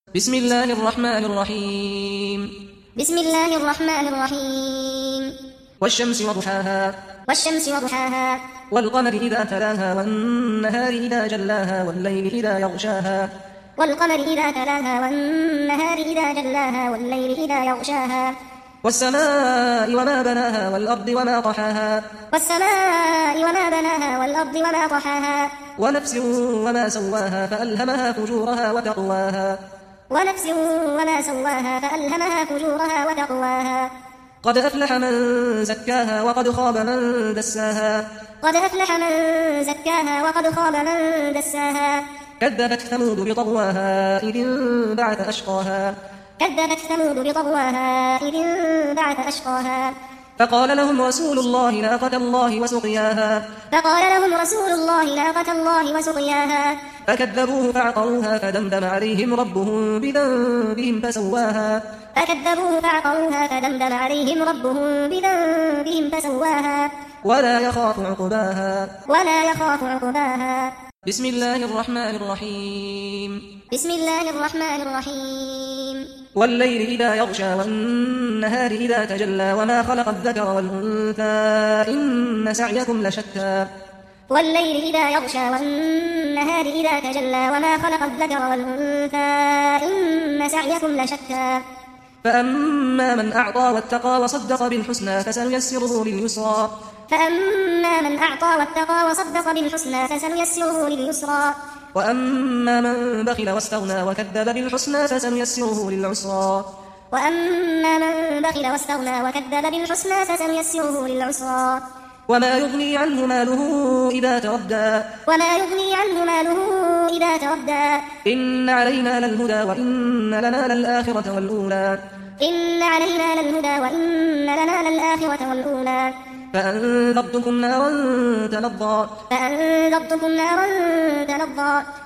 بسم الله الرحمن الرحيم بسم الله الرحمن الرحيم والشمس وضحاها والشمس وضحاها والقمر إذا تلاها والنهار إذا جلاها والليل إذا يغشاها والقمر إذا تلاها والنهار إذا جلاها والليل إذا يغشاها والسماء وما بناها والأرض وما طحاها والسماء وما بناها والأرض وما طحاها ونفس وما سواها فألهمها فجورها وتقواها ونفس وما سواها فألهمها فجورها وتقواها قد أفلح من زكاها وقد خاب من دساها قد أفلح من زكاها وقد خاب من دساها كذبت ثمود بطغواها إذ انبعث أشقاها كذبت ثمود بطغواها إذ انبعث أشقاها فقال لهم رسول الله ناقة الله وسقياها فقال لهم رسول الله ناقة الله وسقياها فكذبوه فعقروها فدمدم عليهم ربهم بذنبهم فسواها فكذبوه فعقروها فدمدم عليهم ربهم بذنبهم فسواها ولا يخاف عقباها ولا يخاف عقباها بسم الله الرحمن الرحيم بسم الله الرحمن الرحيم والليل إذا يغشى والنهار إذا تجلى وما خلق الذكر والأنثى إن سعيكم لشتى والليل إذا يغشى والنهار إذا تجلى وما خلق الذكر والأنثى إن سعيكم لشتى فأما من أعطى واتقى وصدق بالحسنى فسنيسره لليسرى فأما من أعطى واتقى وصدق بالحسنى فسنيسره لليسرى وأما من بخل واستغنى وكذب بالحسنى فسنيسره للعسرى وأما من بخل واستغنى وكذب بالحسنى فسنيسره للعسرى وما يغني عنه ماله إذا تردى وما يغني عنه ماله إذا تردى إن علينا للهدى وإن لنا للآخرة والأولى إن علينا للهدى وإن لنا للآخرة والأولى فأنذرتكم نارا تلظى فأنذرتكم نارا تلظى